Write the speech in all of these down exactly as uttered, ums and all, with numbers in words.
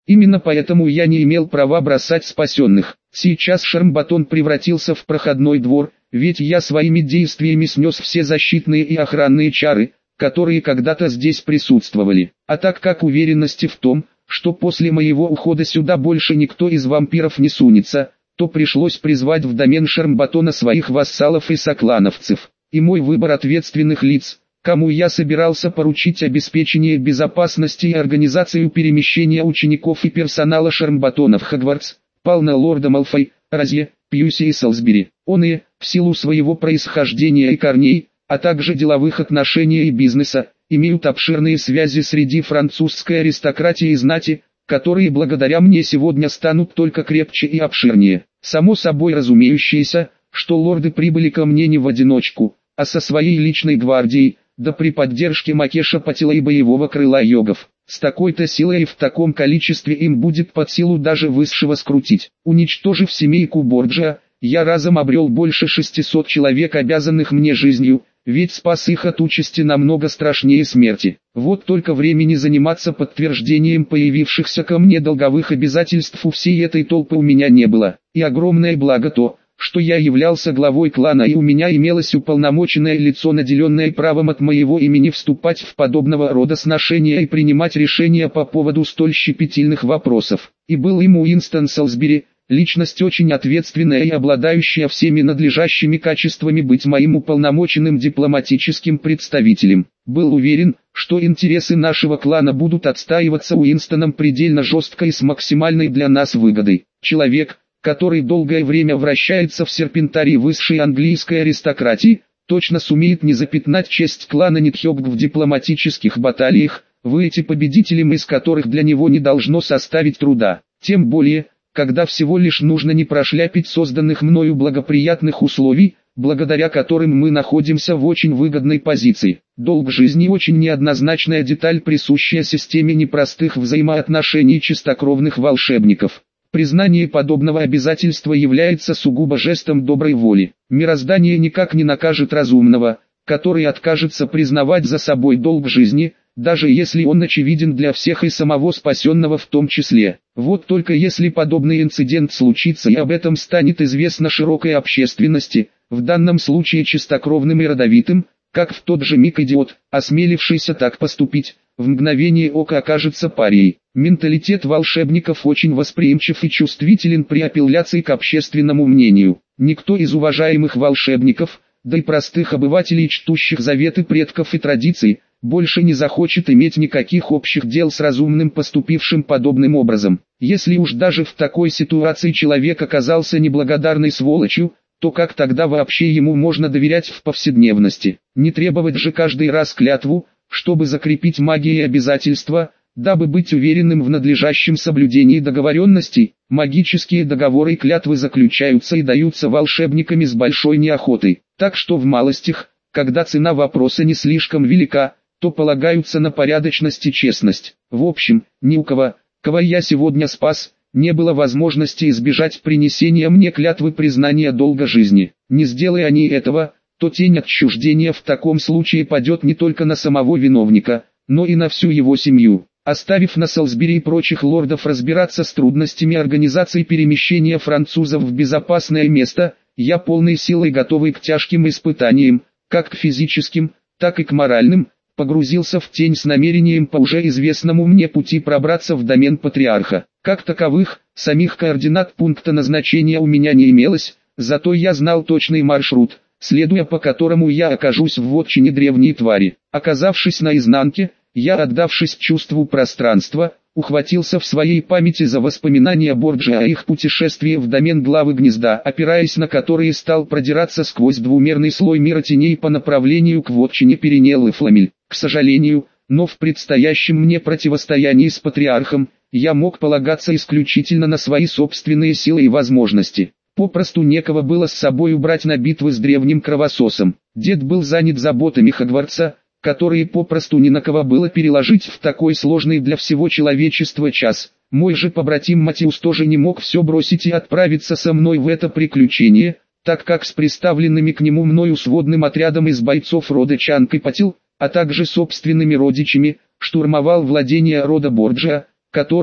Именно поэтому я не имел права бросать спасенных. Сейчас Шармбатон превратился в проходной двор, ведь я своими действиями снес все защитные и охранные чары, которые когда-то здесь присутствовали. А так как уверенности в том, что после моего ухода сюда больше никто из вампиров не сунется, то пришлось призвать в домен Шармбатона своих вассалов и соклановцев. И мой выбор ответственных лиц, кому я собирался поручить обеспечение безопасности и организацию перемещения учеников и персонала Шармбатона в Хогвартс, пал на лорда Малфой, Розье, Пьюси и Солсбери. Он и, в силу своего происхождения и корней, а также деловых отношений и бизнеса, имеют обширные связи среди французской аристократии и знати, которые благодаря мне сегодня станут только крепче и обширнее. Само собой разумеющееся, что лорды прибыли ко мне не в одиночку, а со своей личной гвардией, да при поддержке Макеша Патила и боевого крыла йогов. С такой-то силой и в таком количестве им будет под силу даже высшего скрутить. Уничтожив семейку Борджиа, я разом обрел больше шестисот человек, обязанных мне жизнью, ведь спас их от участи намного страшнее смерти. Вот только времени заниматься подтверждением появившихся ко мне долговых обязательств у всей этой толпы у меня не было. И огромное благо то, что я являлся главой клана и у меня имелось уполномоченное лицо, наделенное правом от моего имени вступать в подобного рода сношения и принимать решения по поводу столь щепетильных вопросов. И был им Уинстон Солсбери, личность очень ответственная и обладающая всеми надлежащими качествами быть моим уполномоченным дипломатическим представителем. Был уверен, что интересы нашего клана будут отстаиваться Уинстоном предельно жестко и с максимальной для нас выгодой. Человек, который долгое время вращается в серпентарии высшей английской аристократии, точно сумеет не запятнать честь клана Нитхёгг в дипломатических баталиях, выйти победителем из которых для него не должно составить труда. Тем более, когда всего лишь нужно не прошляпить созданных мною благоприятных условий, благодаря которым мы находимся в очень выгодной позиции. Долг жизни очень неоднозначная деталь, присущая системе непростых взаимоотношений чистокровных волшебников. Признание подобного обязательства является сугубо жестом доброй воли. Мироздание никак не накажет разумного, который откажется признавать за собой долг жизни, даже если он очевиден для всех и самого спасенного в том числе. Вот только если подобный инцидент случится и об этом станет известно широкой общественности, в данном случае чистокровным и родовитым, как в тот же миг идиот, осмелившийся так поступить, в мгновение ока окажется парией. Менталитет волшебников очень восприимчив и чувствителен при апелляции к общественному мнению. Никто из уважаемых волшебников, да и простых обывателей, чтущих заветы предков и традиций, больше не захочет иметь никаких общих дел с разумным, поступившим подобным образом. Если уж даже в такой ситуации человек оказался неблагодарной сволочью, то как тогда вообще ему можно доверять в повседневности? Не требовать же каждый раз клятву, чтобы закрепить магией обязательства, дабы быть уверенным в надлежащем соблюдении договоренностей. Магические договоры и клятвы заключаются и даются волшебниками с большой неохотой, так что в малостях, когда цена вопроса не слишком велика, то полагаются на порядочность и честность. В общем, ни у кого, кого я сегодня спас, не было возможности избежать принесения мне клятвы признания долга жизни. Не сделая они этого, то тень отчуждения в таком случае падет не только на самого виновника, но и на всю его семью. Оставив на Солсбери и прочих лордов разбираться с трудностями организации перемещения французов в безопасное место, я полной силой готовый к тяжким испытаниям, как к физическим, так и к моральным, погрузился в тень с намерением по уже известному мне пути пробраться в домен патриарха. Как таковых, самих координат пункта назначения у меня не имелось, зато я знал точный маршрут, следуя по которому я окажусь в вотчине древней твари. Оказавшись на изнанке, я, отдавшись чувству пространства, ухватился в своей памяти за воспоминания Борджиа о их путешествии в домен главы гнезда, опираясь на которые стал продираться сквозь двумерный слой мира теней по направлению к вотчине Перинел и Фламель. К сожалению, но в предстоящем мне противостоянии с патриархом, я мог полагаться исключительно на свои собственные силы и возможности. Попросту некого было с собой убрать на битвы с древним кровососом. Дед был занят заботами Хогвартса, которые попросту ни на кого было переложить в такой сложный для всего человечества час. Мой же побратим Матиус тоже не мог все бросить и отправиться со мной в это приключение, так как с приставленными к нему мною сводным отрядом из бойцов рода Чанг и Патил, а также собственными родичами, штурмовал владения рода Борджиа, которые,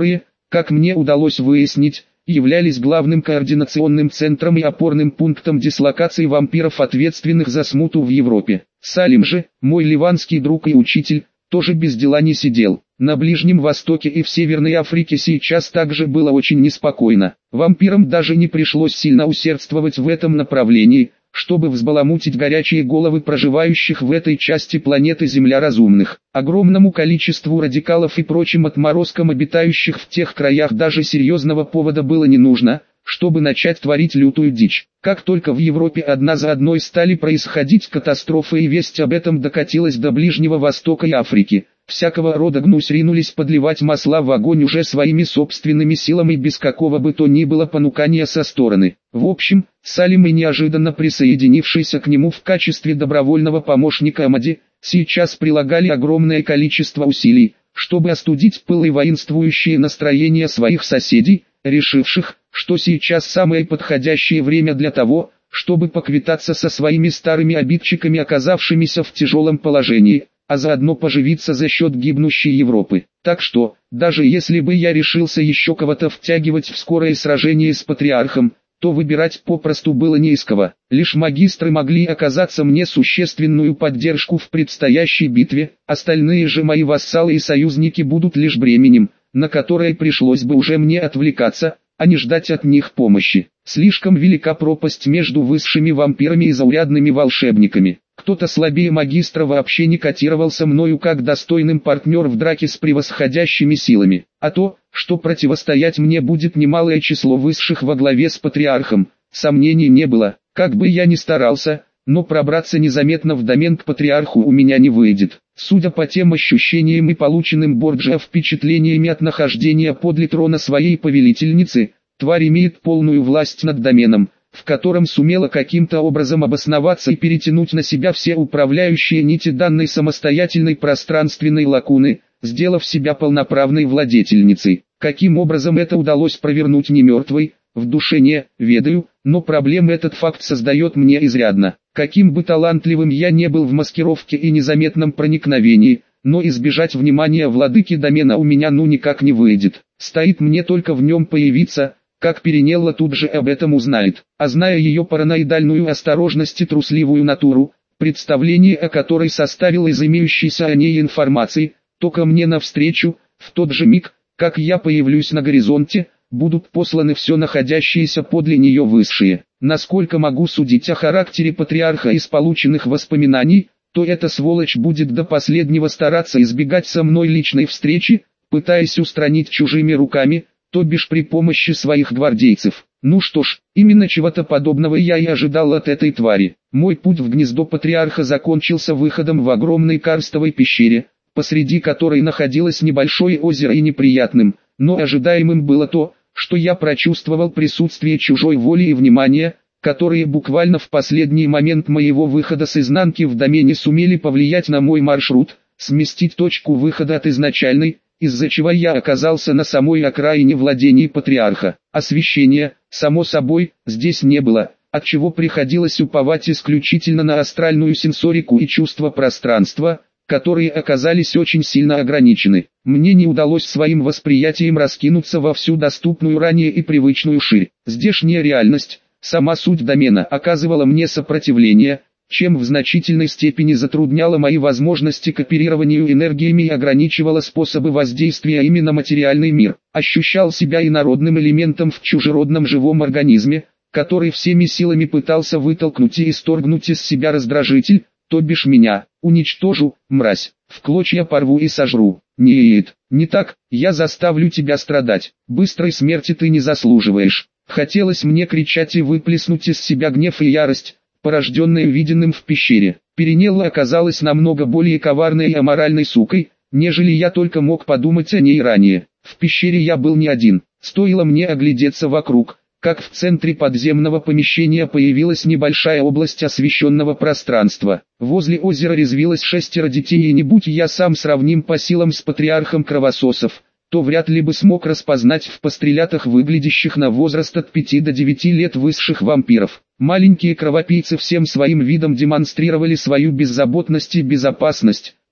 как мне удалось выяснить, являлись главным координационным центром и опорным пунктом дислокации вампиров, ответственных за смуту в Европе. Салим же, мой ливанский друг и учитель, тоже без дела не сидел. На Ближнем Востоке и в Северной Африке сейчас также было очень неспокойно. Вампирам даже не пришлось сильно усердствовать в этом направлении, чтобы взбаламутить горячие головы проживающих в этой части планеты Земля разумных. Огромному количеству радикалов и прочим отморозкам, обитающих в тех краях, даже серьезного повода было не нужно, чтобы начать творить лютую дичь. Как только в Европе одна за одной стали происходить катастрофы и весть об этом докатилась до Ближнего Востока и Африки, всякого рода гнусь ринулись подливать масла в огонь уже своими собственными силами без какого бы то ни было понукания со стороны. В общем, Салим и неожиданно присоединившийся к нему в качестве добровольного помощника Амади, сейчас прилагали огромное количество усилий, чтобы остудить пыл и воинствующие настроения своих соседей, решивших, что сейчас самое подходящее время для того, чтобы поквитаться со своими старыми обидчиками, оказавшимися в тяжелом положении, а заодно поживиться за счет гибнущей Европы. Так что, даже если бы я решился еще кого-то втягивать в скорое сражение с патриархом, то выбирать попросту было не из кого. Лишь магистры могли оказаться мне существенную поддержку в предстоящей битве, остальные же мои вассалы и союзники будут лишь бременем, на которое пришлось бы уже мне отвлекаться, а не ждать от них помощи. Слишком велика пропасть между высшими вампирами и заурядными волшебниками. Кто-то слабее магистра вообще не котировался мною как достойным партнер в драке с превосходящими силами. А то, что противостоять мне будет немалое число высших во главе с патриархом, сомнений не было. Как бы я ни старался, но пробраться незаметно в домен к патриарху у меня не выйдет. Судя по тем ощущениям и полученным Борджиа впечатлениями от нахождения подле трона своей повелительницы, тварь имеет полную власть над доменом, в котором сумела каким-то образом обосноваться и перетянуть на себя все управляющие нити данной самостоятельной пространственной лакуны, сделав себя полноправной владетельницей. Каким образом это удалось провернуть не мертвой, в душе не ведаю, но проблем этот факт создает мне изрядно. Каким бы талантливым я не был в маскировке и незаметном проникновении, но избежать внимания владыки домена у меня ну никак не выйдет. Стоит мне только в нем появиться, как Перинелла тут же об этом узнает. А зная ее параноидальную осторожность и трусливую натуру, представление о которой составил из имеющейся о ней информации, то ко мне навстречу, в тот же миг, как я появлюсь на горизонте, будут посланы все находящиеся подле нее высшие. Насколько могу судить о характере патриарха из полученных воспоминаний, то эта сволочь будет до последнего стараться избегать со мной личной встречи, пытаясь устранить чужими руками, то бишь при помощи своих гвардейцев. Ну что ж, именно чего-то подобного я и ожидал от этой твари. Мой путь в гнездо патриарха закончился выходом в огромной карстовой пещере, посреди которой находилось небольшое озеро, и неприятным, но ожидаемым было то, что я прочувствовал присутствие чужой воли и внимания, которые буквально в последний момент моего выхода с изнанки в домене сумели повлиять на мой маршрут, сместить точку выхода от изначальной, из-за чего я оказался на самой окраине владений патриарха. Освещения, само собой, здесь не было, отчего приходилось уповать исключительно на астральную сенсорику и чувство пространства, которые оказались очень сильно ограничены. Мне не удалось своим восприятием раскинуться во всю доступную ранее и привычную ширь. Здешняя реальность, сама суть домена, оказывала мне сопротивление, чем в значительной степени затрудняла мои возможности к оперированию энергиями и ограничивала способы воздействия именно материальный мир. Ощущал себя инородным элементом в чужеродном живом организме, который всеми силами пытался вытолкнуть и исторгнуть из себя раздражитель, то бишь меня. Уничтожу, мразь, в клочья порву и сожру. Нет, не так, я заставлю тебя страдать. Быстрой смерти ты не заслуживаешь. Хотелось мне кричать и выплеснуть из себя гнев и ярость, порожденные виденным в пещере. Перинелла оказалась намного более коварной и аморальной сукой, нежели я только мог подумать о ней ранее. В пещере я был не один. Стоило мне оглядеться вокруг, как в центре подземного помещения появилась небольшая область освещенного пространства. Возле озера резвилось шестеро детей, и не будь я сам сравним по силам с патриархом кровососов, то вряд ли бы смог распознать в пострелятах выглядящих на возраст от пяти до девяти лет высших вампиров. Маленькие кровопийцы всем своим видом демонстрировали свою беззаботность и безопасность,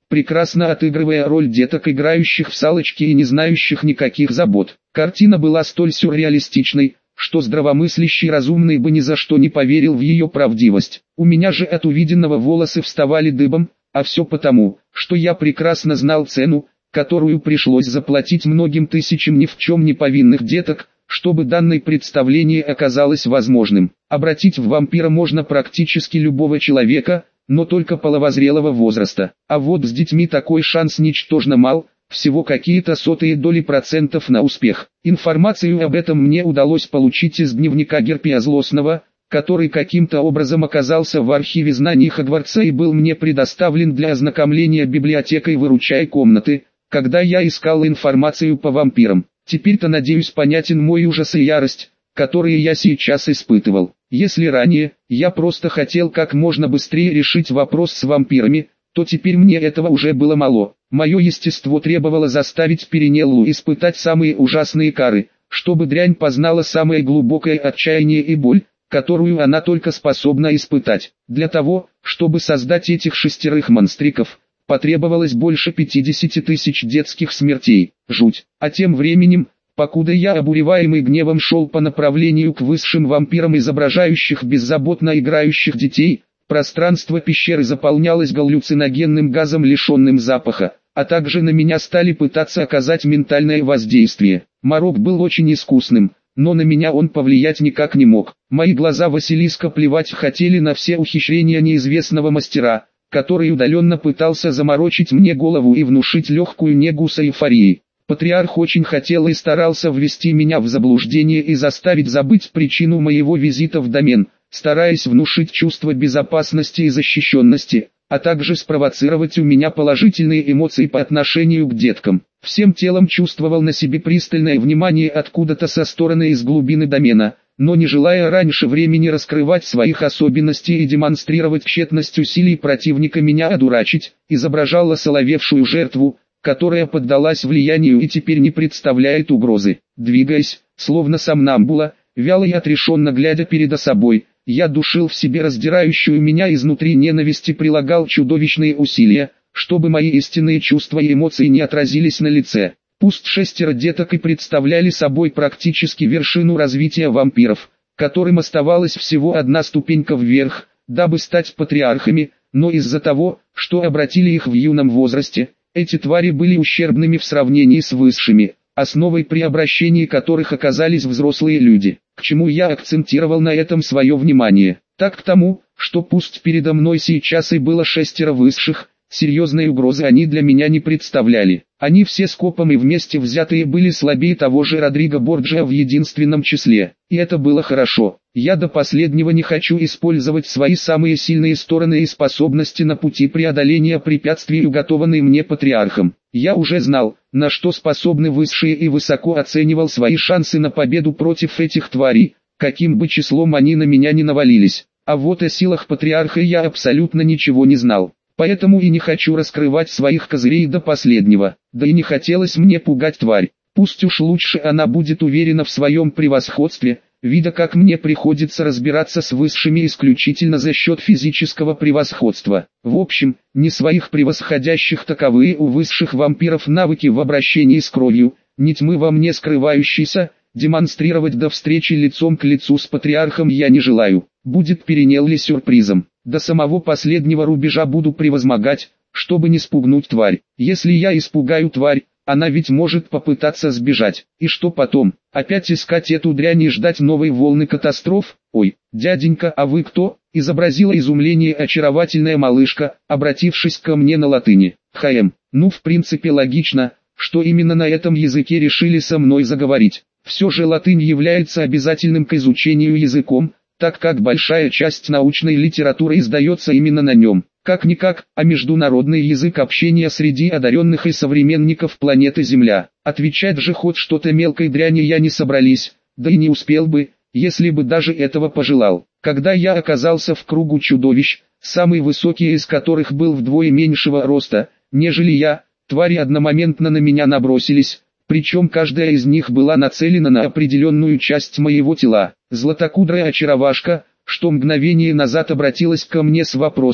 прекрасно отыгрывая роль деток, играющих в салочки и не знающих никаких забот. Картина была столь сюрреалистичной, что здравомыслящий разумный бы ни за что не поверил в ее правдивость. У меня же от увиденного волосы вставали дыбом, а все потому, что я прекрасно знал цену, которую пришлось заплатить многим тысячам ни в чем не повинных деток, чтобы данное представление оказалось возможным. Обратить в вампира можно практически любого человека, но только половозрелого возраста. А вот с детьми такой шанс ничтожно мал, всего какие-то сотые доли процентов на успех. Информацию об этом мне удалось получить из дневника Герпия Злостного, который каким-то образом оказался в архиве знаний Хогвартса и был мне предоставлен для ознакомления библиотекой «Выручай комнаты», когда я искал информацию по вампирам. Теперь-то, надеюсь, понятен мой ужас и ярость, которые я сейчас испытывал. Если ранее я просто хотел как можно быстрее решить вопрос с вампирами, то теперь мне этого уже было мало. Мое естество требовало заставить Перинеллу испытать самые ужасные кары, чтобы дрянь познала самое глубокое отчаяние и боль, которую она только способна испытать. Для того, чтобы создать этих шестерых монстриков, потребовалось больше пятидесяти тысяч детских смертей. Жуть. А тем временем, покуда я, обуреваемый гневом, шел по направлению к высшим вампирам, изображающих беззаботно играющих детей, пространство пещеры заполнялось галлюциногенным газом, лишенным запаха, а также на меня стали пытаться оказать ментальное воздействие. Марок был очень искусным, но на меня он повлиять никак не мог. Мои глаза Василиска плевать хотели на все ухищрения неизвестного мастера, который удаленно пытался заморочить мне голову и внушить легкую негу с эйфорией. Патриарх очень хотел и старался ввести меня в заблуждение и заставить забыть причину моего визита в домен, стараясь внушить чувство безопасности и защищенности, а также спровоцировать у меня положительные эмоции по отношению к деткам. Всем телом чувствовал на себе пристальное внимание откуда-то со стороны из глубины домена, но не желая раньше времени раскрывать своих особенностей и демонстрировать тщетность усилий противника меня одурачить, изображал осоловевшую жертву, которая поддалась влиянию и теперь не представляет угрозы. Двигаясь, словно сомнамбула, вяло и отрешенно глядя перед собой, я душил в себе раздирающую меня изнутри ненависть и прилагал чудовищные усилия, чтобы мои истинные чувства и эмоции не отразились на лице. Пусть шестеро деток и представляли собой практически вершину развития вампиров, которым оставалась всего одна ступенька вверх, дабы стать патриархами, но из-за того, что обратили их в юном возрасте, эти твари были ущербными в сравнении с высшими, основой при обращении которых оказались взрослые люди. К чему я акцентировал на этом свое внимание? Так к тому, что пусть передо мной сейчас и было шестеро высших, серьезной угрозы они для меня не представляли. Они все скопом и вместе взятые были слабее того же Родриго Борджиа в единственном числе. И это было хорошо. Я до последнего не хочу использовать свои самые сильные стороны и способности на пути преодоления препятствий, уготованные мне патриархом. Я уже знал, на что способны высшие, и высоко оценивал свои шансы на победу против этих тварей, каким бы числом они на меня не навалились. А вот о силах патриарха я абсолютно ничего не знал. Поэтому и не хочу раскрывать своих козырей до последнего, да и не хотелось мне пугать тварь. Пусть уж лучше она будет уверена в своем превосходстве, видя как мне приходится разбираться с высшими исключительно за счет физического превосходства. В общем, не своих превосходящих таковые у высших вампиров навыки в обращении с кровью, ни тьмы во мне скрывающейся, демонстрировать до встречи лицом к лицу с патриархом я не желаю. Будет Перинелли сюрпризом. До самого последнего рубежа буду превозмогать, чтобы не спугнуть тварь. Если я испугаю тварь, она ведь может попытаться сбежать. И что потом? Опять искать эту дрянь и ждать новой волны катастроф? Ой, дяденька, а вы кто? Изобразила изумление очаровательная малышка, обратившись ко мне на латыни. Хм, ну в принципе логично, что именно на этом языке решили со мной заговорить. Все же латынь является обязательным к изучению языком, так как большая часть научной литературы издается именно на нем. Как-никак, а международный язык общения среди одаренных и современников планеты Земля. Отвечать же хоть что-то мелкой дряни я не собрались, да и не успел бы, если бы даже этого пожелал. Когда я оказался в кругу чудовищ, самый высокий из которых был вдвое меньшего роста, нежели я, твари одномоментно на меня набросились, причем каждая из них была нацелена на определенную часть моего тела. Златокудрая очаровашка, что мгновение назад обратилась ко мне с вопросом,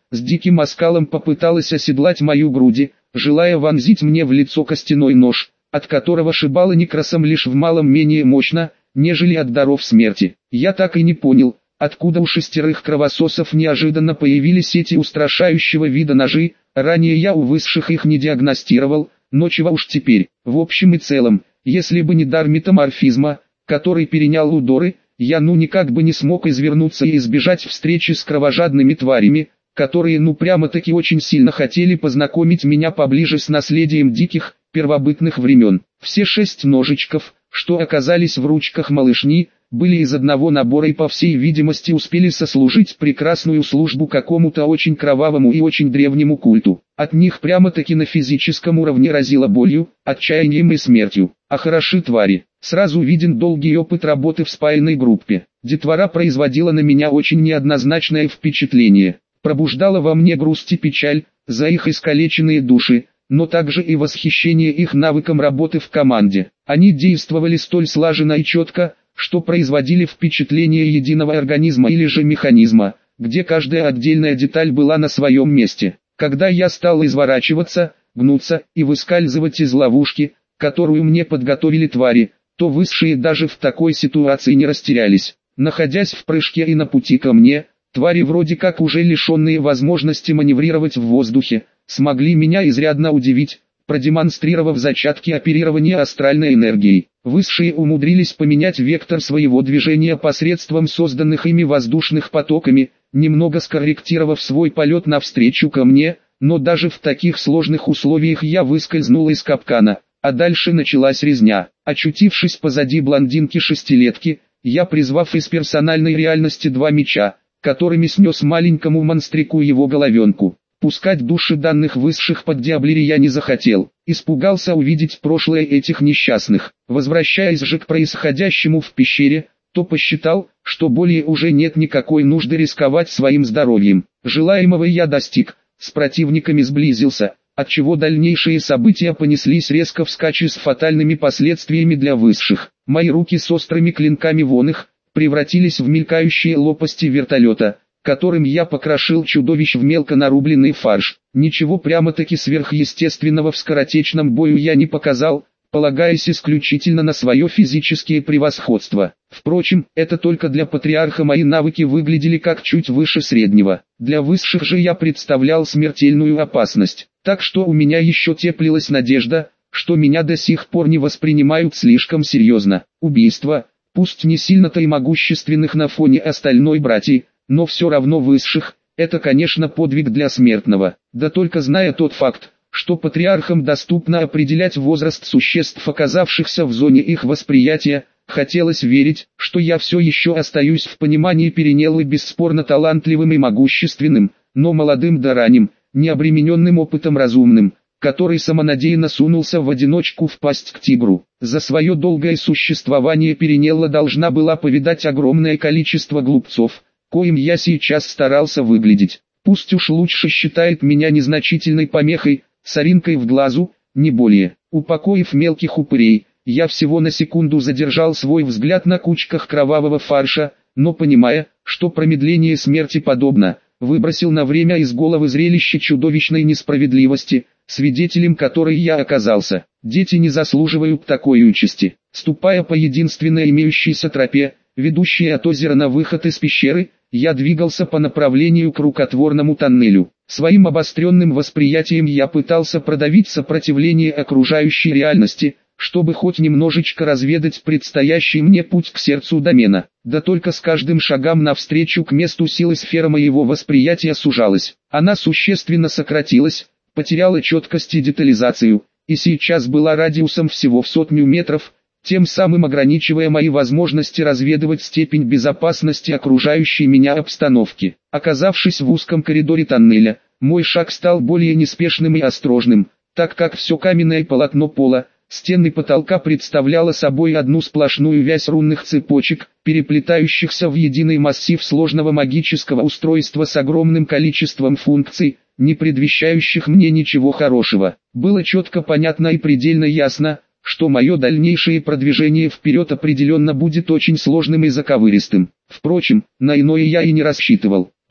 с диким оскалом попыталась оседлать мою груди, желая вонзить мне в лицо костяной нож, от которого шибало некросом лишь в малом менее мощно, нежели от даров смерти. Я так и не понял, откуда у шестерых кровососов неожиданно появились эти устрашающего вида ножи, ранее я у высших их не диагностировал, но чего уж теперь. В общем и целом, если бы не дар метаморфизма, который перенял у Доры, я ну никак бы не смог извернуться и избежать встречи с кровожадными тварями, которые ну прямо-таки очень сильно хотели познакомить меня поближе с наследием диких, первобытных времен. Все шесть ножичков, что оказались в ручках малышни, были из одного набора и по всей видимости успели сослужить прекрасную службу какому-то очень кровавому и очень древнему культу. От них прямо-таки на физическом уровне разило болью, отчаянием и смертью. А хороши твари. Сразу виден долгий опыт работы в спаянной группе. Детвора производила на меня очень неоднозначное впечатление. Пробуждала во мне грусть и печаль за их искалеченные души, но также и восхищение их навыком работы в команде. Они действовали столь слаженно и четко, что производили впечатление единого организма или же механизма, где каждая отдельная деталь была на своем месте. Когда я стал изворачиваться, гнуться и выскальзывать из ловушки, которую мне подготовили твари, то высшие даже в такой ситуации не растерялись. Находясь в прыжке и на пути ко мне, твари вроде как уже лишенные возможности маневрировать в воздухе, смогли меня изрядно удивить, продемонстрировав зачатки оперирования астральной энергией. Высшие умудрились поменять вектор своего движения посредством созданных ими воздушных потоками, немного скорректировав свой полет навстречу ко мне, но даже в таких сложных условиях я выскользнул из капкана, а дальше началась резня. Очутившись позади блондинки-шестилетки, я, призвав из персональной реальности два меча, которыми снес маленькому монстрику его головенку. Пускать души данных высших под диаблери я не захотел, испугался увидеть прошлое этих несчастных. Возвращаясь же к происходящему в пещере, то посчитал, что более уже нет никакой нужды рисковать своим здоровьем. Желаемого я достиг, с противниками сблизился, отчего дальнейшие события понеслись резко вскачь с фатальными последствиями для высших. Мои руки с острыми клинками вон их, превратились в мелькающие лопасти вертолета, которым я покрошил чудовищ в мелко нарубленный фарш. Ничего прямо-таки сверхъестественного в скоротечном бою я не показал, полагаясь исключительно на свое физическое превосходство. Впрочем, это только для патриарха мои навыки выглядели как чуть выше среднего. Для высших же я представлял смертельную опасность, так что у меня еще теплилась надежда, что меня до сих пор не воспринимают слишком серьезно. Убийство, пусть не сильно-то и могущественных на фоне остальной братьи, но все равно высших, это конечно подвиг для смертного. Да только зная тот факт, что патриархам доступно определять возраст существ, оказавшихся в зоне их восприятия, хотелось верить, что я все еще остаюсь в понимании Перенеллы бесспорно талантливым и могущественным, но молодым да ранним, не обремененным опытом разумным, который самонадеянно сунулся в одиночку в пасть к тигру. За свое долгое существование Перенелла должна была повидать огромное количество глупцов, коим я сейчас старался выглядеть. Пусть уж лучше считает меня незначительной помехой, соринкой в глазу, не более. Упокоив мелких упырей, я всего на секунду задержал свой взгляд на кучках кровавого фарша, но понимая, что промедление смерти подобно, выбросил на время из головы зрелище чудовищной несправедливости, свидетелем которой я оказался. Дети не заслуживают такой участи. Ступая по единственной имеющейся тропе, ведущей от озера на выход из пещеры, я двигался по направлению к рукотворному тоннелю. Своим обостренным восприятием я пытался продавить сопротивление окружающей реальности, чтобы хоть немножечко разведать предстоящий мне путь к сердцу домена. Да только с каждым шагом навстречу к месту силы сфера моего восприятия сужалась. Она существенно сократилась, потеряла четкость и детализацию, и сейчас была радиусом всего в сотню метров, тем самым ограничивая мои возможности разведывать степень безопасности окружающей меня обстановки. Оказавшись в узком коридоре тоннеля, мой шаг стал более неспешным и осторожным, так как все каменное полотно пола, стены потолка представляло собой одну сплошную вязь рунных цепочек, переплетающихся в единый массив сложного магического устройства с огромным количеством функций, не предвещающих мне ничего хорошего. Было четко понятно и предельно ясно, что мое дальнейшее продвижение вперед определенно будет очень сложным и заковыристым. Впрочем, на иное я и не рассчитывал.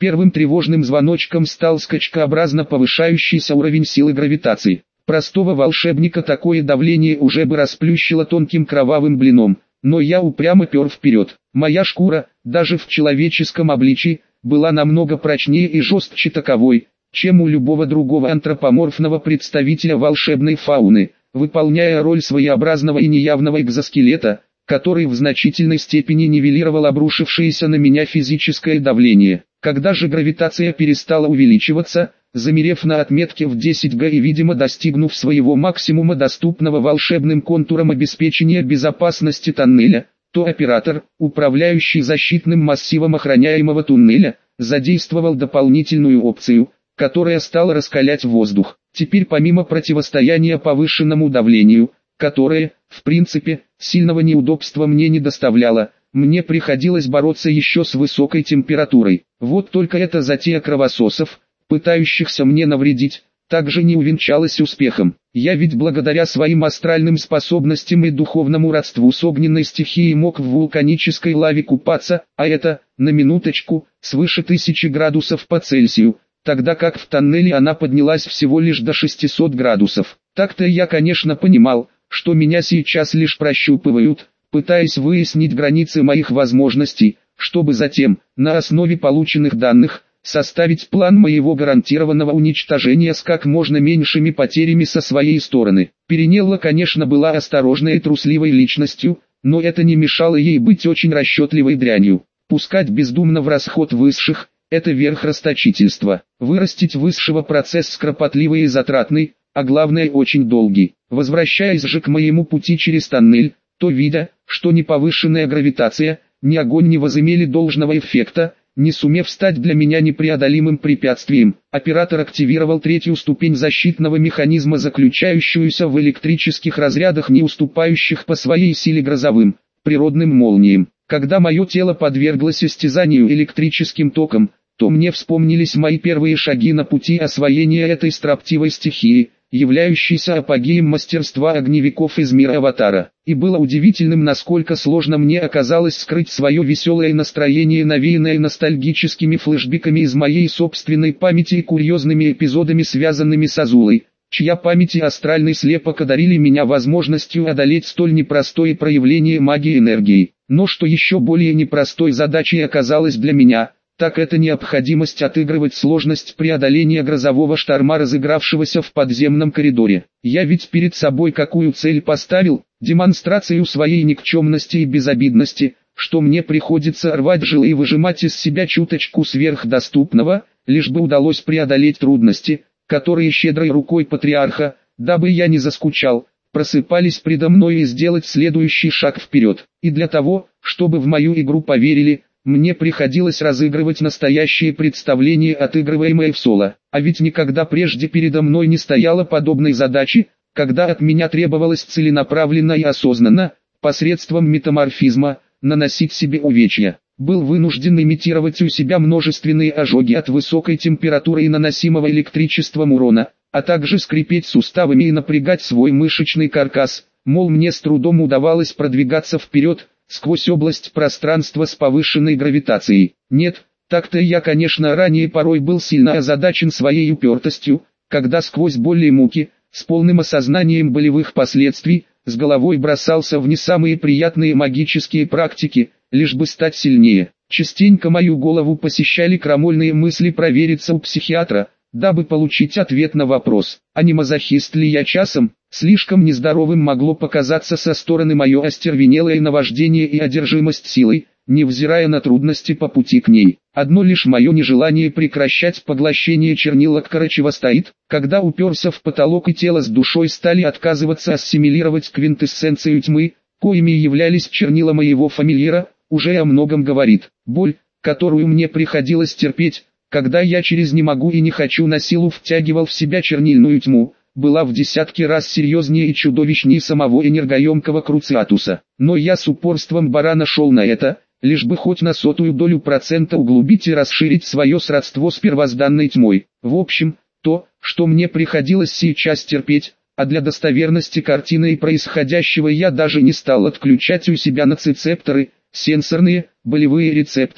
Первым тревожным звоночком стал скачкообразно повышающийся уровень силы гравитации. Простого волшебника такое давление уже бы расплющило тонким кровавым блином, но я упрямо пер вперед. Моя шкура, даже в человеческом обличии, была намного прочнее и жестче таковой, чем у любого другого антропоморфного представителя волшебной фауны, выполняя роль своеобразного и неявного экзоскелета, который в значительной степени нивелировал обрушившееся на меня физическое давление. Когда же гравитация перестала увеличиваться, замерев на отметке в десять га и видимо достигнув своего максимума доступного волшебным контуром обеспечения безопасности тоннеля, то оператор, управляющий защитным массивом охраняемого туннеля, задействовал дополнительную опцию, которая стала раскалять воздух. Теперь помимо противостояния повышенному давлению, которое, в принципе, сильного неудобства мне не доставляло, мне приходилось бороться еще с высокой температурой. Вот только эта затея кровососов, пытающихся мне навредить, также не увенчалась успехом. Я ведь благодаря своим астральным способностям и духовному родству с огненной стихией мог в вулканической лаве купаться, а это, на минуточку, свыше тысячи градусов по Цельсию, тогда как в тоннеле она поднялась всего лишь до шестисот градусов. Так-то я, конечно, понимал, что меня сейчас лишь прощупывают, пытаясь выяснить границы моих возможностей, чтобы затем, на основе полученных данных, составить план моего гарантированного уничтожения с как можно меньшими потерями со своей стороны. Перинелла, конечно, была осторожной и трусливой личностью, но это не мешало ей быть очень расчетливой дрянью. Пускать бездумно в расход высших – это верх расточительства. Вырастить высшего процесс кропотливый и затратный, а главное очень долгий. Возвращаясь же к моему пути через тоннель, то видя, что ни повышенная гравитация, ни огонь не возымели должного эффекта, не сумев стать для меня непреодолимым препятствием, оператор активировал третью ступень защитного механизма, заключающуюся в электрических разрядах, не уступающих по своей силе грозовым, природным молниям. Когда мое тело подверглось истязанию электрическим током, то мне вспомнились мои первые шаги на пути освоения этой строптивой стихии, являющейся апогеем мастерства огневиков из мира Аватара. И было удивительным, насколько сложно мне оказалось скрыть свое веселое настроение, навеянное ностальгическими флешбеками из моей собственной памяти и курьезными эпизодами, связанными с Азулой, чья память и астральный слепок одарили меня возможностью одолеть столь непростое проявление магии энергии. Но что еще более непростой задачей оказалось для меня, так это необходимость отыгрывать сложность преодоления грозового шторма, разыгравшегося в подземном коридоре. Я ведь перед собой какую цель поставил? Демонстрацию своей никчемности и безобидности, что мне приходится рвать жилы и выжимать из себя чуточку сверхдоступного, лишь бы удалось преодолеть трудности, которые щедрой рукой патриарха, дабы я не заскучал, просыпались предо мной, и сделать следующий шаг вперед. И для того, чтобы в мою игру поверили, мне приходилось разыгрывать настоящее представление, отыгрываемое в соло. А ведь никогда прежде передо мной не стояло подобной задачи, когда от меня требовалось целенаправленно и осознанно, посредством метаморфизма, наносить себе увечья. Был вынужден имитировать у себя множественные ожоги от высокой температуры и наносимого электричеством урона, а также скрипеть суставами и напрягать свой мышечный каркас, мол, мне с трудом удавалось продвигаться вперед, сквозь область пространства с повышенной гравитацией. Нет, так-то я, конечно, ранее порой был сильно озадачен своей упертостью, когда сквозь боль и муки, с полным осознанием болевых последствий, с головой бросался в не самые приятные магические практики, лишь бы стать сильнее. Частенько мою голову посещали крамольные мысли провериться у психиатра, дабы получить ответ на вопрос, а не мазохист ли я часом. Слишком нездоровым могло показаться со стороны мое остервенелое наваждение и одержимость силой, невзирая на трудности по пути к ней. Одно лишь мое нежелание прекращать поглощение чернилок корочево стоит, когда уперся в потолок и тело с душой стали отказываться ассимилировать квинтэссенцию тьмы, коими являлись чернила моего фамильяра, уже о многом говорит. Боль, которую мне приходилось терпеть, когда я через «не могу» и «не хочу» на силу втягивал в себя чернильную тьму, была в десятки раз серьезнее и чудовищнее самого энергоемкого Круциатуса. Но я с упорством барана шел на это, лишь бы хоть на сотую долю процента углубить и расширить свое сродство с первозданной тьмой. В общем, то, что мне приходилось сейчас терпеть, а для достоверности картины и происходящего я даже не стал отключать у себя нацицепторы, сенсорные, болевые рецепторы,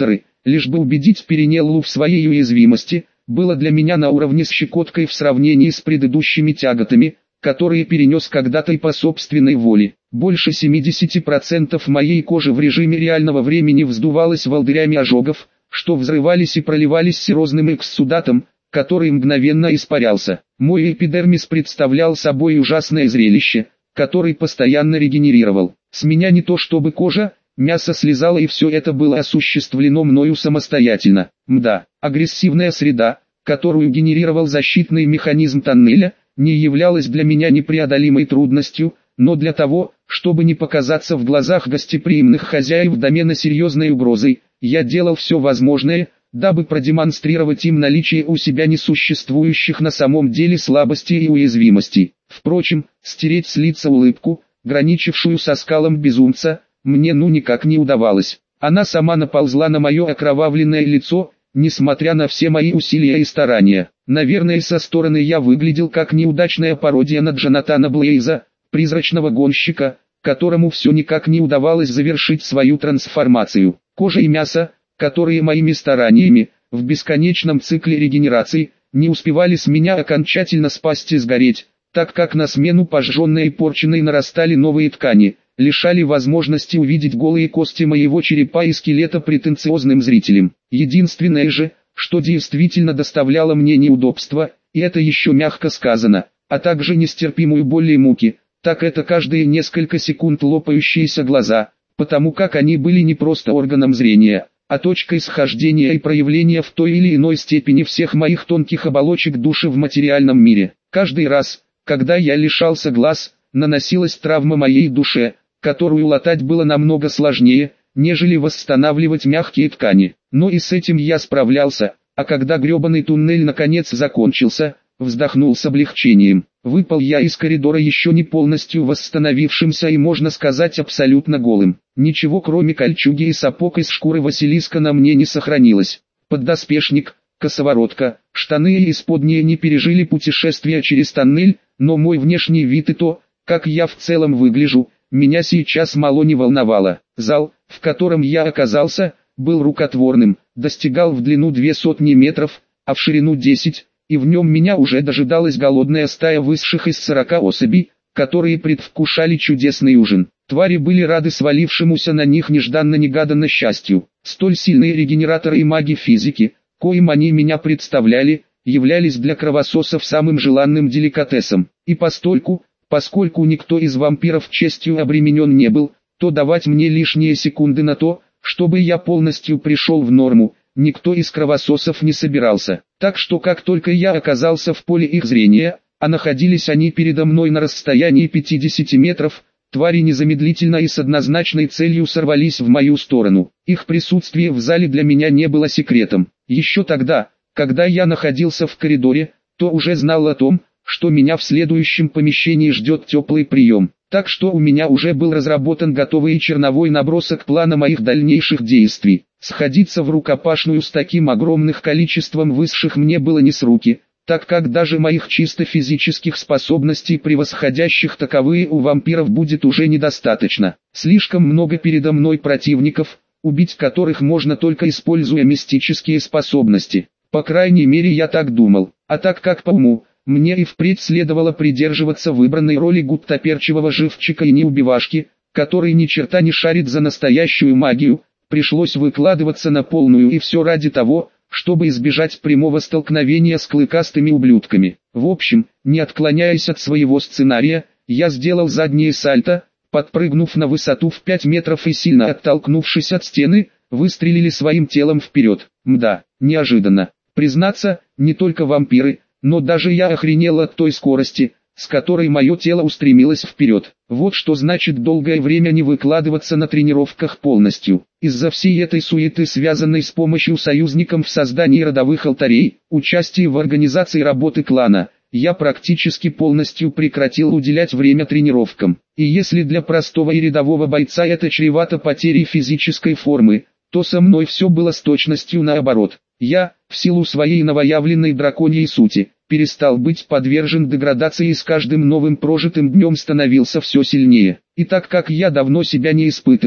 лишь бы убедить Перенеллу в своей уязвимости, было для меня на уровне с щекоткой в сравнении с предыдущими тяготами, которые перенес когда-то и по собственной воле. Больше семидесяти процентов моей кожи в режиме реального времени вздувалось волдырями ожогов, что взрывались и проливались серозным экссудатом, который мгновенно испарялся. Мой эпидермис представлял собой ужасное зрелище, который постоянно регенерировал. С меня не то чтобы кожа, мясо слезало, и все это было осуществлено мною самостоятельно. Мда, агрессивная среда, которую генерировал защитный механизм тоннеля, не являлась для меня непреодолимой трудностью, но для того, чтобы не показаться в глазах гостеприимных хозяев домена серьезной угрозой, я делал все возможное, дабы продемонстрировать им наличие у себя несуществующих на самом деле слабостей и уязвимостей. Впрочем, стереть с лица улыбку, граничившую со скалом безумца, мне ну никак не удавалось. Она сама наползла на мое окровавленное лицо, несмотря на все мои усилия и старания. Наверное, со стороны я выглядел как неудачная пародия на Джонатана Блейза, призрачного гонщика, которому все никак не удавалось завершить свою трансформацию. Кожа и мясо, которые моими стараниями, в бесконечном цикле регенерации, не успевали с меня окончательно спасть и сгореть, так как на смену пожженной и порченной нарастали новые ткани, лишали возможности увидеть голые кости моего черепа и скелета претенциозным зрителям. Единственное же, что действительно доставляло мне неудобства, и это еще мягко сказано, а также нестерпимую боль и муки, так это каждые несколько секунд лопающиеся глаза, потому как они были не просто органом зрения, а точкой схождения и проявления в той или иной степени всех моих тонких оболочек души в материальном мире. Каждый раз, когда я лишался глаз, наносилась травма моей душе, которую латать было намного сложнее, нежели восстанавливать мягкие ткани. Но и с этим я справлялся, а когда гребаный туннель наконец закончился, вздохнул с облегчением. Выпал я из коридора еще не полностью восстановившимся и, можно сказать, абсолютно голым. Ничего кроме кольчуги и сапог из шкуры Василиска на мне не сохранилось. Поддоспешник, косоворотка, штаны и исподние не пережили путешествия через тоннель, но мой внешний вид и то, как я в целом выгляжу, меня сейчас мало не волновало. Зал, в котором я оказался, был рукотворным, достигал в длину две сотни метров, а в ширину десять, и в нем меня уже дожидалась голодная стая высших из сорока особей, которые предвкушали чудесный ужин. Твари были рады свалившемуся на них нежданно-негаданно счастью. Столь сильные регенераторы и маги физики, коим они меня представляли, являлись для кровососов самым желанным деликатесом. И постольку, поскольку никто из вампиров честью обременен не был, то давать мне лишние секунды на то, чтобы я полностью пришел в норму, никто из кровососов не собирался. Так что как только я оказался в поле их зрения, а находились они передо мной на расстоянии пятидесяти метров, твари незамедлительно и с однозначной целью сорвались в мою сторону. Их присутствие в зале для меня не было секретом. Еще тогда, когда я находился в коридоре, то уже знал о том, что меня в следующем помещении ждет теплый прием. Так что у меня уже был разработан готовый черновой набросок плана моих дальнейших действий. Сходиться в рукопашную с таким огромным количеством высших мне было не с руки, так как даже моих чисто физических способностей, превосходящих таковые у вампиров, будет уже недостаточно. Слишком много передо мной противников, убить которых можно только используя мистические способности. По крайней мере я так думал, а так как по уму, мне и впредь следовало придерживаться выбранной роли гуттаперчивого живчика и неубивашки, который ни черта не шарит за настоящую магию, пришлось выкладываться на полную, и все ради того, чтобы избежать прямого столкновения с клыкастыми ублюдками. В общем, не отклоняясь от своего сценария, я сделал заднее сальто, подпрыгнув на высоту в пять метров и сильно оттолкнувшись от стены, выстрелили своим телом вперед. Мда, неожиданно. Признаться, не только вампиры, но даже я охренел от той скорости, с которой мое тело устремилось вперед. Вот что значит долгое время не выкладываться на тренировках полностью. Из-за всей этой суеты, связанной с помощью союзникам в создании родовых алтарей, участии в организации работы клана, я практически полностью прекратил уделять время тренировкам. И если для простого и рядового бойца это чревато потерей физической формы, то со мной все было с точностью наоборот. Я, в силу своей новоявленной драконьей сути, перестал быть подвержен деградации и с каждым новым прожитым днем становился все сильнее. И так как я давно себя не испытывал,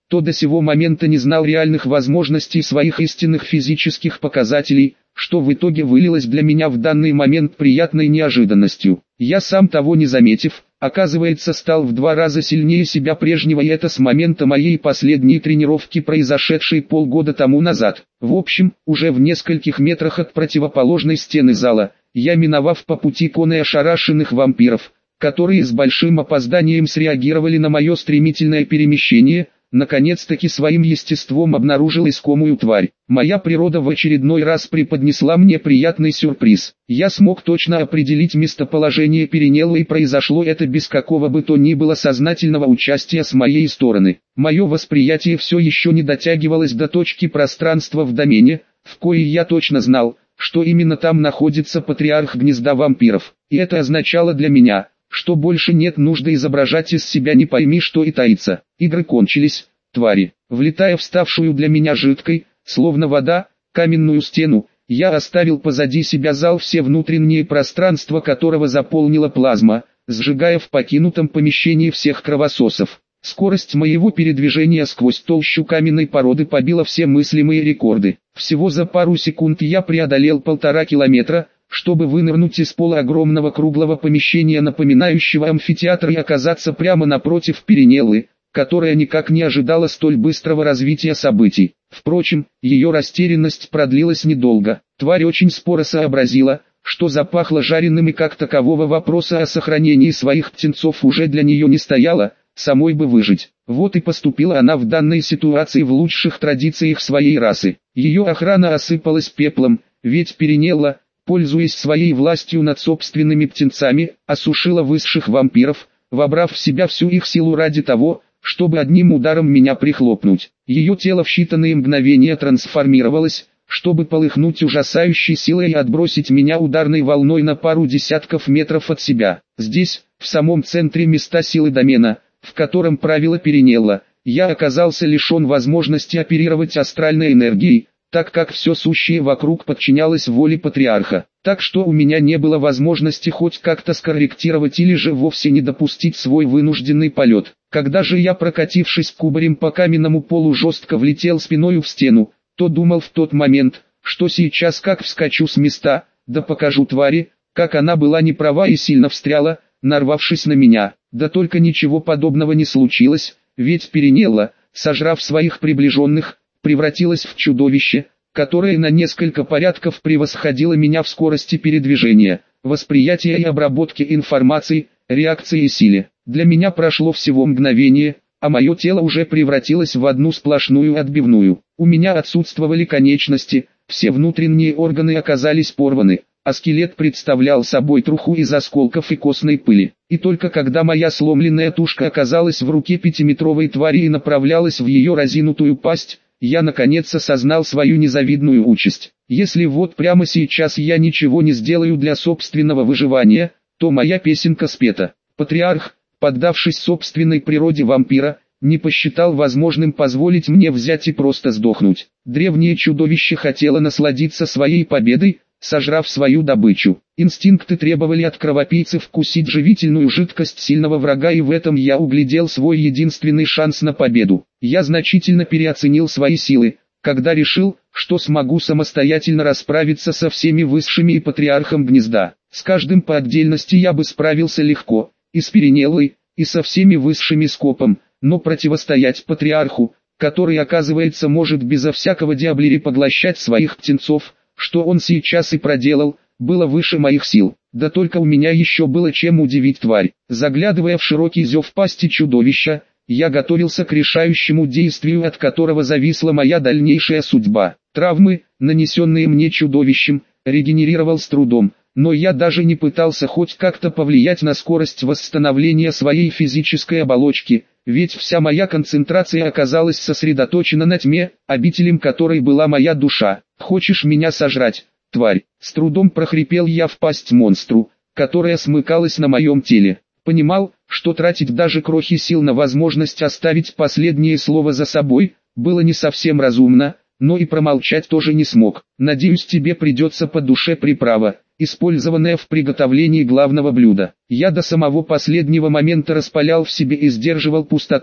то до сего момента не знал реальных возможностей своих истинных физических показателей, что в итоге вылилось для меня в данный момент приятной неожиданностью. Я сам того не заметив, оказывается, стал в два раза сильнее себя прежнего, и это с момента моей последней тренировки, произошедшей полгода тому назад. В общем, уже в нескольких метрах от противоположной стены зала, я, миновав по пути коны ошарашенных вампиров, которые с большим опозданием среагировали на мое стремительное перемещение, наконец-таки своим естеством обнаружил искомую тварь. Моя природа в очередной раз преподнесла мне приятный сюрприз. Я смог точно определить местоположение Перинеллы, и произошло это без какого бы то ни было сознательного участия с моей стороны. Мое восприятие все еще не дотягивалось до точки пространства в домене, в коей я точно знал, что именно там находится патриарх гнезда вампиров. И это означало для меня, что больше нет нужды изображать из себя не пойми что и таиться. Игры кончились, твари. Влетая в ставшую для меня жидкой, словно вода, каменную стену, я оставил позади себя зал, все внутренние пространства которого заполнила плазма, сжигая в покинутом помещении всех кровососов. Скорость моего передвижения сквозь толщу каменной породы побила все мыслимые рекорды. Всего за пару секунд я преодолел полтора километра, чтобы вынырнуть из пола огромного круглого помещения, напоминающего амфитеатр, и оказаться прямо напротив Перинеллы, которая никак не ожидала столь быстрого развития событий. Впрочем, ее растерянность продлилась недолго. Тварь очень споро сообразила, что запахло жареным, и как такового вопроса о сохранении своих птенцов уже для нее не стояло, самой бы выжить. Вот и поступила она в данной ситуации в лучших традициях своей расы. Ее охрана осыпалась пеплом, ведь Перинелла, пользуясь своей властью над собственными птенцами, осушила высших вампиров, вобрав в себя всю их силу ради того, чтобы одним ударом меня прихлопнуть. Ее тело в считанные мгновения трансформировалось, чтобы полыхнуть ужасающей силой и отбросить меня ударной волной на пару десятков метров от себя. Здесь, в самом центре места силы домена, в котором правила Перинелла, я оказался лишен возможности оперировать астральной энергией, так как все сущее вокруг подчинялось воле патриарха. Так что у меня не было возможности хоть как-то скорректировать или же вовсе не допустить свой вынужденный полет. Когда же я, прокатившись кубарем по каменному полу, жестко влетел спиною в стену, то думал в тот момент, что сейчас как вскочу с места, да покажу твари, как она была неправа и сильно встряла, нарвавшись на меня. Да только ничего подобного не случилось, ведь Перинелла, сожрав своих приближенных, превратилась в чудовище, которое на несколько порядков превосходило меня в скорости передвижения, восприятия и обработки информации, реакции и силе. Для меня прошло всего мгновение, а мое тело уже превратилось в одну сплошную отбивную. У меня отсутствовали конечности, все внутренние органы оказались порваны, а скелет представлял собой труху из осколков и костной пыли. И только когда моя сломленная тушка оказалась в руке пятиметровой твари и направлялась в ее разинутую пасть, я наконец осознал свою незавидную участь. Если вот прямо сейчас я ничего не сделаю для собственного выживания, то моя песенка спета. Патриарх, поддавшись собственной природе вампира, не посчитал возможным позволить мне взять и просто сдохнуть. Древнее чудовище хотело насладиться своей победой, сожрав свою добычу. Инстинкты требовали от кровопийцы вкусить живительную жидкость сильного врага, и в этом я углядел свой единственный шанс на победу. Я значительно переоценил свои силы, когда решил, что смогу самостоятельно расправиться со всеми высшими и патриархом гнезда. С каждым по отдельности я бы справился легко, и с Перинеллой, и со всеми высшими скопом, но противостоять патриарху, который, оказывается, может безо всякого диаблери поглощать своих птенцов, что он сейчас и проделал, было выше моих сил. Да только у меня еще было чем удивить тварь. Заглядывая в широкий зев пасти чудовища, я готовился к решающему действию, от которого зависла моя дальнейшая судьба. Травмы, нанесенные мне чудовищем, регенерировал с трудом, но я даже не пытался хоть как-то повлиять на скорость восстановления своей физической оболочки, ведь вся моя концентрация оказалась сосредоточена на тьме, обителем которой была моя душа. «Хочешь меня сожрать, тварь?» С трудом прохрипел я в пасть монстру, которая смыкалась на моем теле. Понимал, что тратить даже крохи сил на возможность оставить последнее слово за собой, было не совсем разумно, но и промолчать тоже не смог. «Надеюсь, тебе придется по душе приправа, использованная в приготовлении главного блюда». Я до самого последнего момента распалял в себе и сдерживал пустоту,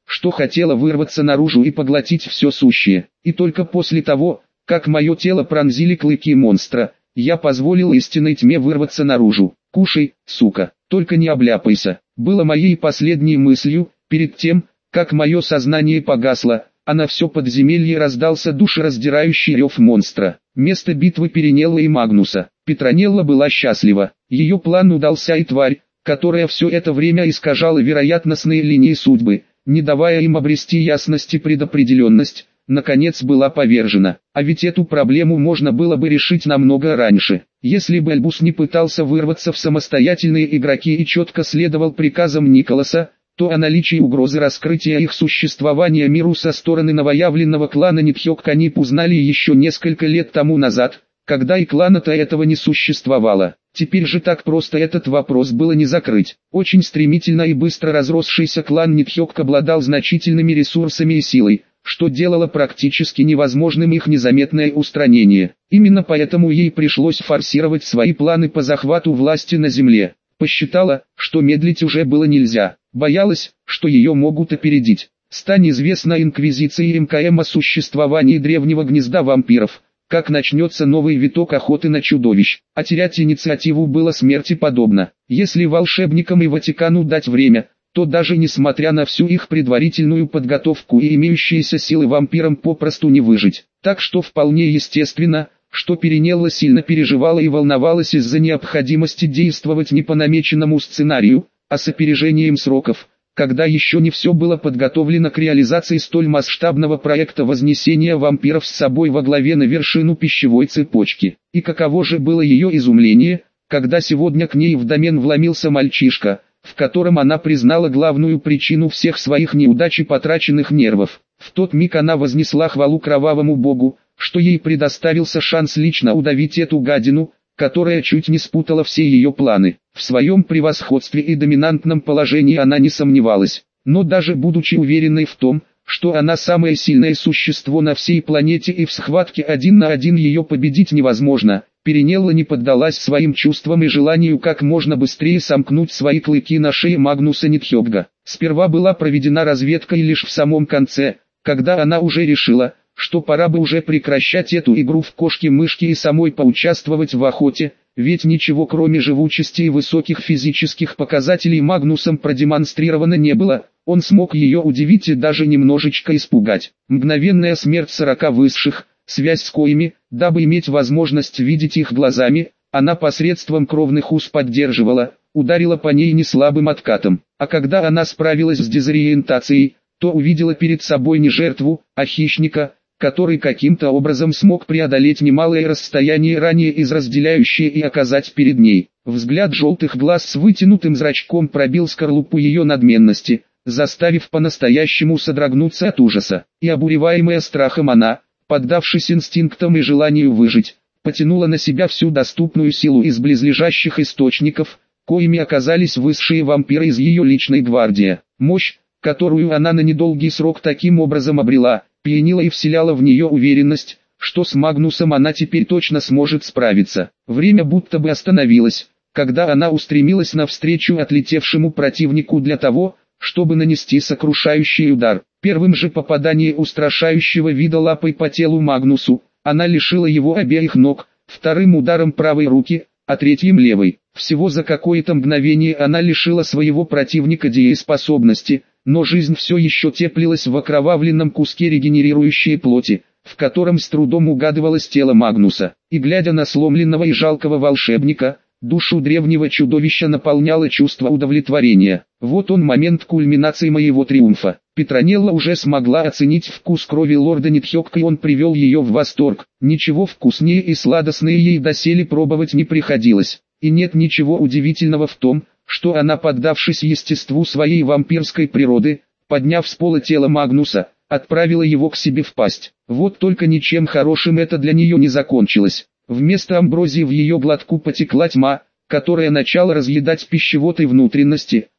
что хотела вырваться наружу и поглотить все сущее. И только после того, как мое тело пронзили клыки монстра, я позволил истинной тьме вырваться наружу. «Кушай, сука, только не обляпайся», было моей последней мыслью, перед тем, как мое сознание погасло, а на все подземелье раздался душераздирающий рев монстра. Место битвы Перенелла и Магнуса. Петронелла была счастлива. Ее план удался, и тварь, которая все это время искажала вероятностные линии судьбы, не давая им обрести ясность и предопределенность, наконец была повержена. А ведь эту проблему можно было бы решить намного раньше. Если бы Альбус не пытался вырваться в самостоятельные игроки и четко следовал приказам Николаса, то о наличии угрозы раскрытия их существования миру со стороны новоявленного клана Нитхёкканип узнали еще несколько лет тому назад, когда и клана-то этого не существовало. Теперь же так просто этот вопрос было не закрыть. Очень стремительно и быстро разросшийся клан Нитхёкк обладал значительными ресурсами и силой, что делало практически невозможным их незаметное устранение. Именно поэтому ей пришлось форсировать свои планы по захвату власти на земле. Посчитала, что медлить уже было нельзя, боялась, что ее могут опередить. Стань известно Инквизиции МКМ о существовании древнего гнезда вампиров, как начнется новый виток охоты на чудовищ, а терять инициативу было смерти подобно. Если волшебникам и Ватикану дать время, то даже несмотря на всю их предварительную подготовку и имеющиеся силы вампирам попросту не выжить. Так что вполне естественно, что Перенелла сильно переживала и волновалась из-за необходимости действовать не по намеченному сценарию, а с опережением сроков, когда еще не все было подготовлено к реализации столь масштабного проекта вознесения вампиров с собой во главе на вершину пищевой цепочки. И каково же было ее изумление, когда сегодня к ней в домен вломился мальчишка, в котором она признала главную причину всех своих неудач и потраченных нервов. В тот миг она вознесла хвалу кровавому богу, что ей предоставился шанс лично удавить эту гадину, которая чуть не спутала все ее планы. В своем превосходстве и доминантном положении она не сомневалась, но даже будучи уверенной в том, что она самое сильное существо на всей планете и в схватке один на один ее победить невозможно, Перенелла не поддалась своим чувствам и желанию как можно быстрее сомкнуть свои клыки на шее Магнуса Нитхёкка. Сперва была проведена разведка, и лишь в самом конце, когда она уже решила, что пора бы уже прекращать эту игру в кошки-мышки и самой поучаствовать в охоте, ведь ничего кроме живучести и высоких физических показателей Магнусом продемонстрировано не было, он смог ее удивить и даже немножечко испугать. Мгновенная смерть сорока высших, связь с коими, дабы иметь возможность видеть их глазами, она посредством кровных уз поддерживала, ударила по ней неслабым откатом. А когда она справилась с дезориентацией, то увидела перед собой не жертву, а хищника, который каким-то образом смог преодолеть немалое расстояние ранее из разделяющее и оказать перед ней. Взгляд желтых глаз с вытянутым зрачком пробил скорлупу ее надменности, заставив по-настоящему содрогнуться от ужаса. И обуреваемая страхом она, поддавшись инстинктам и желанию выжить, потянула на себя всю доступную силу из близлежащих источников, коими оказались высшие вампиры из ее личной гвардии. Мощь, которую она на недолгий срок таким образом обрела, пьянила и вселяла в нее уверенность, что с Магнусом она теперь точно сможет справиться. Время будто бы остановилось, когда она устремилась навстречу отлетевшему противнику для того, чтобы нанести сокрушающий удар. Первым же попадание устрашающего вида лапой по телу Магнусу, она лишила его обеих ног, вторым ударом правой руки, а третьим левой. Всего за какое-то мгновение она лишила своего противника дееспособности, но жизнь все еще теплилась в окровавленном куске регенерирующей плоти, в котором с трудом угадывалось тело Магнуса. И глядя на сломленного и жалкого волшебника, душу древнего чудовища наполняло чувство удовлетворения. Вот он момент кульминации моего триумфа. Петронелла уже смогла оценить вкус крови лорда Нитхёкка, и он привел ее в восторг. Ничего вкуснее и сладостнее ей доселе пробовать не приходилось. И нет ничего удивительного в том, что она, поддавшись естеству своей вампирской природы, подняв с пола тело Магнуса, отправила его к себе в пасть. Вот только ничем хорошим это для нее не закончилось. Вместо амброзии в ее глотку потекла тьма, которая начала разъедать пищевод и внутренности,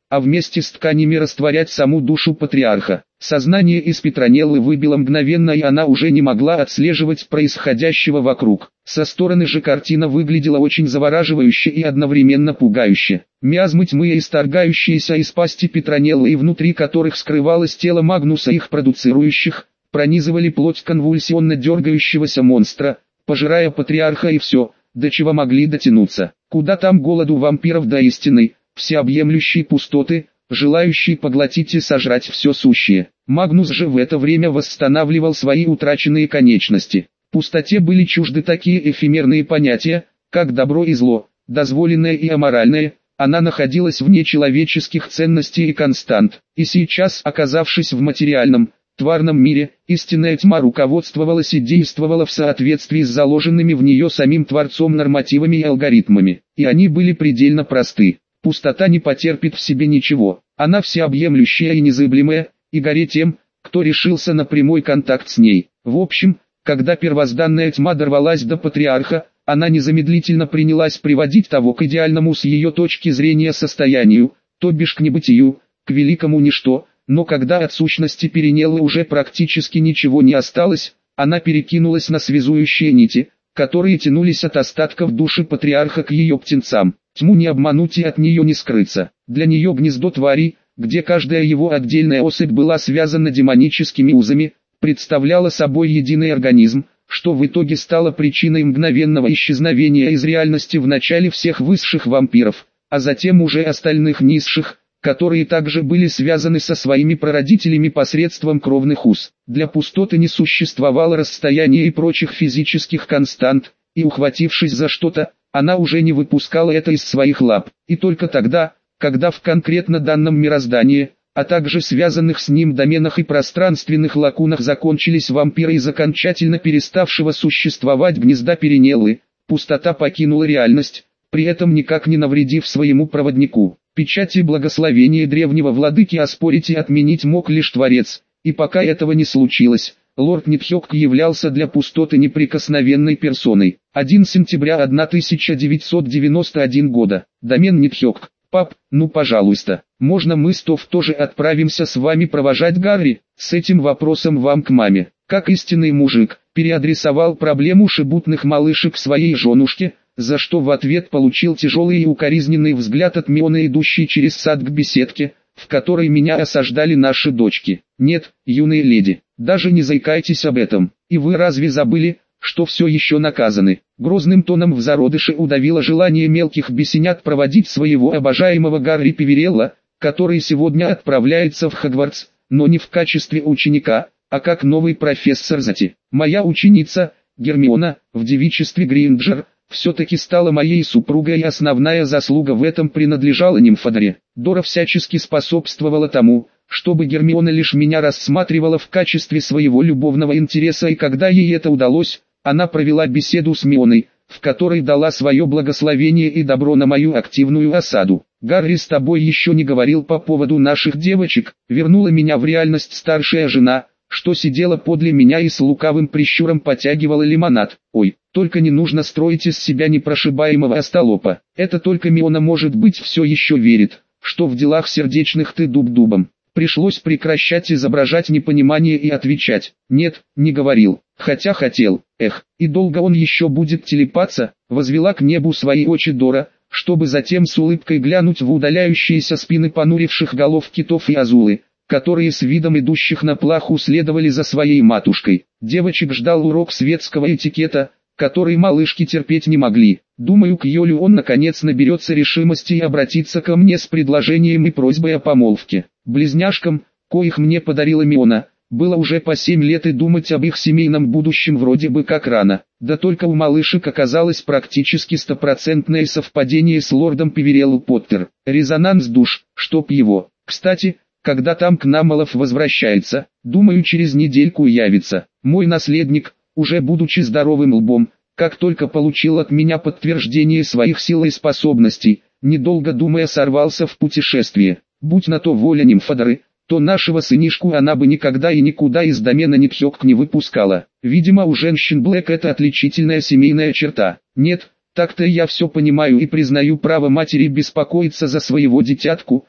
а вместе с тканями растворять саму душу патриарха. Сознание из Петронеллы выбило мгновенно, и она уже не могла отслеживать происходящего вокруг. Со стороны же картина выглядела очень завораживающе и одновременно пугающе. Миазмы тьмы, исторгающиеся из пасти Петронеллы и внутри которых скрывалось тело Магнуса, их продуцирующих, пронизывали плоть конвульсионно дергающегося монстра, пожирая патриарха и все, до чего могли дотянуться. Куда там голоду вампиров до истины, всеобъемлющей пустоты, желающий поглотить и сожрать все сущее. Магнус же в это время восстанавливал свои утраченные конечности. Пустоте были чужды такие эфемерные понятия, как добро и зло, дозволенное и аморальное. Она находилась вне человеческих ценностей и констант, и сейчас, оказавшись в материальном, тварном мире, истинная тьма руководствовалась и действовала в соответствии с заложенными в нее самим Творцом нормативами и алгоритмами, и они были предельно просты. Пустота не потерпит в себе ничего, она всеобъемлющая и незыблемая, и горе тем, кто решился на прямой контакт с ней. В общем, когда первозданная тьма дорвалась до патриарха, она незамедлительно принялась приводить того к идеальному с ее точки зрения состоянию, то бишь к небытию, к великому ничто, но когда от сущности Перенеллы уже практически ничего не осталось, она перекинулась на связующие нити, которые тянулись от остатков души патриарха к ее птенцам. Тьму не обмануть и от нее не скрыться. Для нее гнездо твари, где каждая его отдельная особь была связана демоническими узами, представляла собой единый организм, что в итоге стало причиной мгновенного исчезновения из реальности в начале всех высших вампиров, а затем уже остальных низших, которые также были связаны со своими прародителями посредством кровных уз. Для пустоты не существовало расстояния и прочих физических констант, и ухватившись за что-то, она уже не выпускала это из своих лап, и только тогда, когда в конкретно данном мироздании, а также связанных с ним доменах и пространственных лакунах закончились вампиры из окончательно переставшего существовать гнезда Перенеллы, пустота покинула реальность, при этом никак не навредив своему проводнику. Печати благословения древнего владыки оспорить и отменить мог лишь Творец, и пока этого не случилось, лорд Нитхёгг являлся для пустоты неприкосновенной персоной. первого сентября тысяча девятьсот девяносто первого года. Домен Нитхёгг. Пап, ну пожалуйста, можно мы с Тоф тоже отправимся с вами провожать Гарри? С этим вопросом вам к маме. Как истинный мужик, переадресовал проблему шебутных малышек своей женушке, за что в ответ получил тяжелый и укоризненный взгляд от Мионы, идущей через сад к беседке, в которой меня осаждали наши дочки. Нет, юные леди, даже не заикайтесь об этом. И вы разве забыли, что все еще наказаны? Грозным тоном в зародыше удавило желание мелких бесенят проводить своего обожаемого Гарри Певерелла, который сегодня отправляется в Хогвартс, но не в качестве ученика, а как новый профессор Зати. Моя ученица, Гермиона, в девичестве Гринджер, все-таки стала моей супругой, и основная заслуга в этом принадлежала Нимфодоре. Дора всячески способствовала тому, чтобы Гермиона лишь меня рассматривала в качестве своего любовного интереса, и когда ей это удалось, она провела беседу с Мионой, в которой дала свое благословение и добро на мою активную осаду. «Гарри с тобой еще не говорил по поводу наших девочек», вернула меня в реальность старшая жена, что сидела подле меня и с лукавым прищуром потягивала лимонад. «Ой, только не нужно строить из себя непрошибаемого остолопа. Это только Миона, может быть, все еще верит, что в делах сердечных ты дуб дубом». Пришлось прекращать изображать непонимание и отвечать: «Нет, не говорил, хотя хотел». Эх, и долго он еще будет телепаться? Возвела к небу свои очи Дора, чтобы затем с улыбкой глянуть в удаляющиеся спины понуривших голов китов и азулы, которые с видом идущих на плаху следовали за своей матушкой. Девочек ждал урок светского этикета, который малышки терпеть не могли. Думаю, к Йолю он наконец наберется решимости и обратится ко мне с предложением и просьбой о помолвке. Близняшкам, коих мне подарила Миона, было уже по семь лет, и думать об их семейном будущем вроде бы как рано. Да только у малышек оказалось практически стопроцентное совпадение с лордом Певерелл Поттер. Резонанс душ, чтоб его. Кстати, когда там к нам Малф возвращается, думаю, через недельку явится. Мой наследник, уже будучи здоровым лбом, как только получил от меня подтверждение своих сил и способностей, недолго думая сорвался в путешествие. Будь на то воля Нимфодоры, то нашего сынишку она бы никогда и никуда из домена Нитхёгг не выпускала. Видимо, у женщин Блэк это отличительная семейная черта. Нет, так-то я все понимаю и признаю право матери беспокоиться за своего дитятку,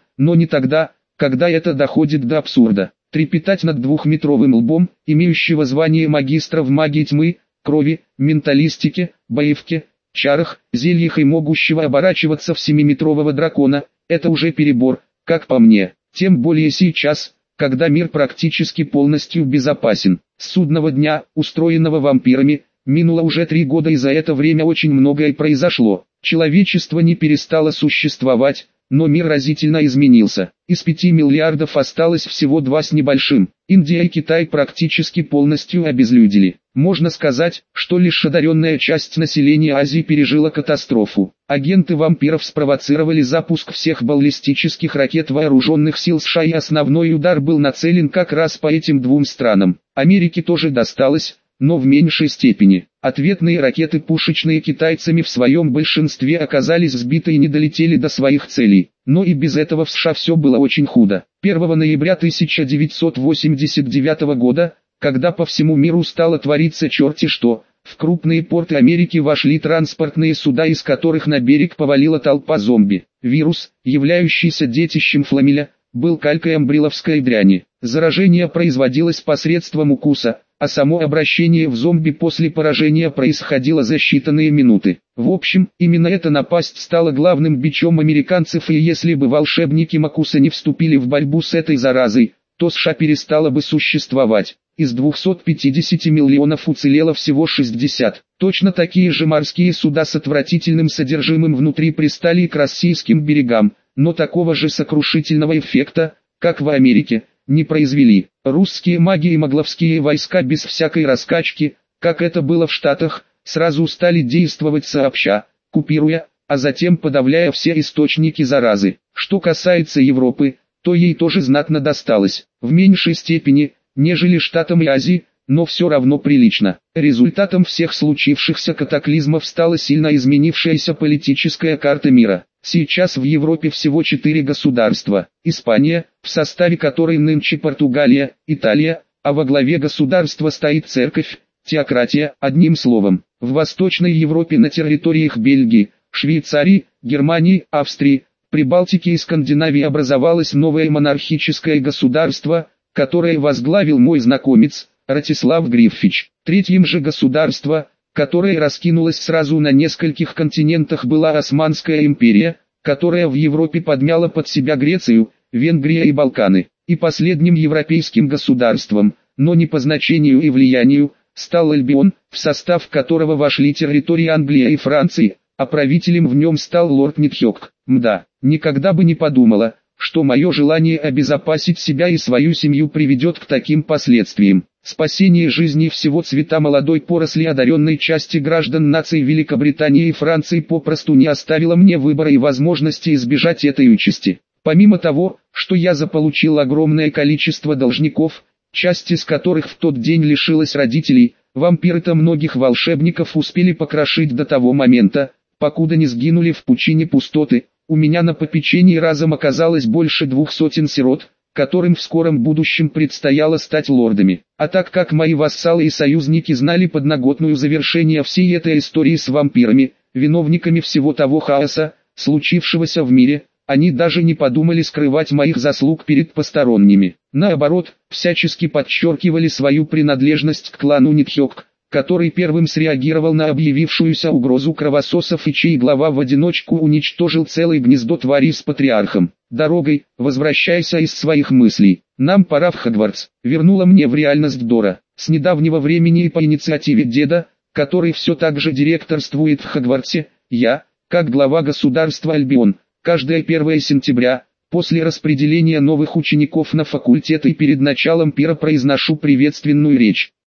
но не тогда, когда это доходит до абсурда. Трепетать над двухметровым лбом, имеющего звание магистра в магии тьмы, крови, менталистике, боевке, чарах, зельях и могущего оборачиваться в семиметрового дракона, это уже перебор, как по мне. Тем более сейчас, когда мир практически полностью безопасен. С судного дня, устроенного вампирами, минуло уже три года, и за это время очень многое произошло. Человечество не перестало существовать, но мир разительно изменился. Из пяти миллиардов осталось всего два с небольшим. Индия и Китай практически полностью обезлюдили. Можно сказать, что лишь одаренная часть населения Азии пережила катастрофу. Агенты вампиров спровоцировали запуск всех баллистических ракет вооруженных сил США, и основной удар был нацелен как раз по этим двум странам. Америке тоже досталось, но в меньшей степени. Ответные ракеты, пушечные китайцами, в своем большинстве оказались сбиты и не долетели до своих целей. Но и без этого в США все было очень худо. первого ноября тысяча девятьсот восемьдесят девятого года, когда по всему миру стало твориться черти что, в крупные порты Америки вошли транспортные суда, из которых на берег повалила толпа зомби. Вирус, являющийся детищем фламеля, был калькой амбриловской дряни. Заражение производилось посредством укуса, а само обращение в зомби после поражения происходило за считанные минуты. В общем, именно эта напасть стала главным бичом американцев, и если бы волшебники Макуса не вступили в борьбу с этой заразой, то США перестала бы существовать. Из двухсот пятидесяти миллионов уцелело всего шестьдесят. Точно такие же морские суда с отвратительным содержимым внутри пристали к российским берегам, но такого же сокрушительного эффекта, как в Америке, не произвели. Русские маги и магловские войска без всякой раскачки, как это было в Штатах, сразу стали действовать сообща, купируя, а затем подавляя все источники заразы. Что касается Европы, то ей тоже знатно досталось, в меньшей степени, нежели Штатам и Азии, но все равно прилично. Результатом всех случившихся катаклизмов стала сильно изменившаяся политическая карта мира. Сейчас в Европе всего четыре государства: Испания, в составе которой нынче Португалия, Италия, а во главе государства стоит церковь, теократия, одним словом. В Восточной Европе на территориях Бельгии, Швейцарии, Германии, Австрии, Прибалтики и Скандинавии образовалось новое монархическое государство, которое возглавил мой знакомец, Ратислав Гриффич. Третьим же государство, которое раскинулось сразу на нескольких континентах, была Османская империя, которая в Европе подмяла под себя Грецию, Венгрию и Балканы. И последним европейским государством, но не по значению и влиянию, стал Альбион, в состав которого вошли территории Англии и Франции, а правителем в нем стал лорд Нитхёк. Мда, никогда бы не подумала, что мое желание обезопасить себя и свою семью приведет к таким последствиям. Спасение жизни всего цвета молодой поросли одаренной части граждан наций Великобритании и Франции попросту не оставило мне выбора и возможности избежать этой участи. Помимо того, что я заполучил огромное количество должников, часть из которых в тот день лишилась родителей, вампиры-то многих волшебников успели покрошить до того момента, покуда не сгинули в пучине пустоты. У меня на попечении разом оказалось больше двух сотен сирот, которым в скором будущем предстояло стать лордами. А так как мои вассалы и союзники знали подноготную завершение всей этой истории с вампирами, виновниками всего того хаоса, случившегося в мире, они даже не подумали скрывать моих заслуг перед посторонними. Наоборот, всячески подчеркивали свою принадлежность к клану Нитхёк, который первым среагировал на объявившуюся угрозу кровососов и чей глава в одиночку уничтожил целое гнездо тварей с патриархом. Дорогой, возвращайся из своих мыслей. Нам пора в Хогвартс. Вернула мне в реальность Дора. С недавнего времени и по инициативе деда, который все так же директорствует в Хогвартсе, я, как глава государства Альбион, каждое первое сентября, после распределения новых учеников на факультеты и перед началом пира произношу приветственную речь.